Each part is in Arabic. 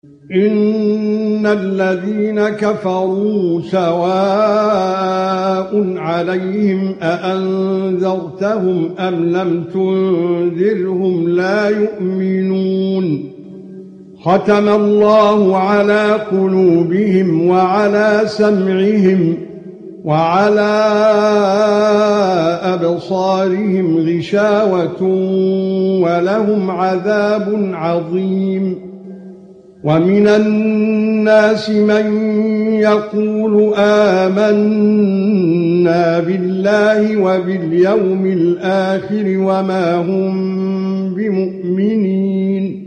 إِنَّ الَّذِينَ كَفَرُوا سَوَاءٌ عَلَيْهِمْ أَأَنذَرْتَهُمْ أَمْ لَمْ تُنذِرْهُمْ لَا يُؤْمِنُونَ ختم الله على قلوبهم وعلى سمعهم وعلى أبصارهم غشاوة ولهم عذاب عظيم ومن الناس من يقول آمنا بالله وباليوم الآخر وما هم بمؤمنين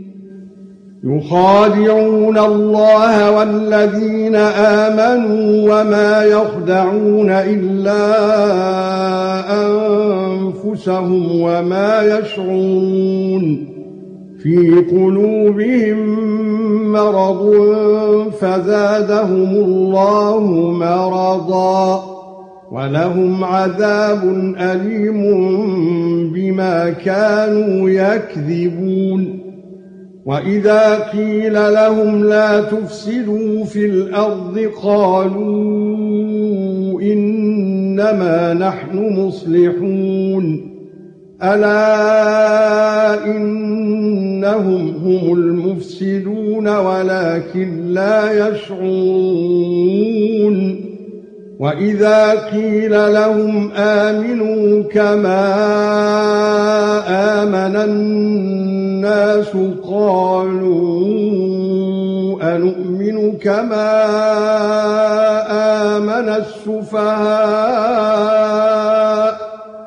يخادعون الله والذين آمنوا وما يخدعون إلا أنفسهم وما يشعرون في قلوبهم مرض فزادهم الله مرضا ولهم عذاب أليم بما كانوا يكذبون وَإِذَا قِيلَ لَهُمْ لَا تُفْسِدُوا فِي الْأَرْضِ قَالُوا إِنَّمَا نَحْنُ مُصْلِحُونَ أَلَا إِنَّهُمْ هُمُ الْمُفْسِدُونَ وَلَكِن لا يَشْعُرُونَ وَإِذَا قِيلَ لَهُمْ آمِنُوا كَمَا آمَنَ النَّاسُ قَالُوا أَنُؤْمِنُ كَمَا آمَنَ السُّفَهَاءُ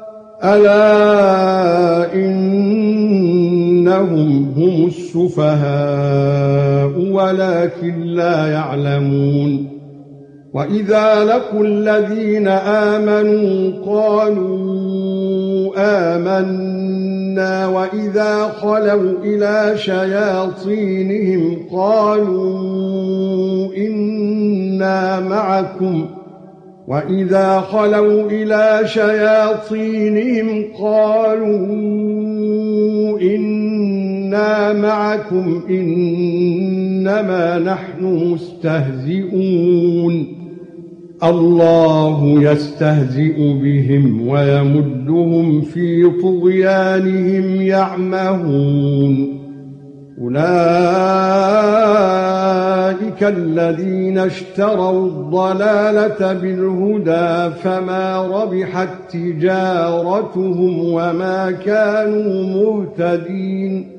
أَلَا إِنَّهُمْ هُمُ السُّفَهَاءُ وَلَكِن لا يَعْلَمُونَ وَإِذَا لَقُوا الَّذِينَ آمَنُوا قَالُوا آمَنَّا وَإِذَا خَلَوْا إِلَى شَيَاطِينِهِمْ قَالُوا إِنَّا مَعَكُمْ وَإِذَا خَلَوْا إِلَى شَيَاطِينِهِمْ قَالُوا إِنَّا مَعَكُمْ إِنَّمَا نَحْنُ مُسْتَهْزِئُونَ الله يستهزئ بهم ويمدهم في طغيانهم يعمهون أولئك الذين اشتروا الضلالة بالهدى فما ربحت تجارتهم وما كانوا مهتدين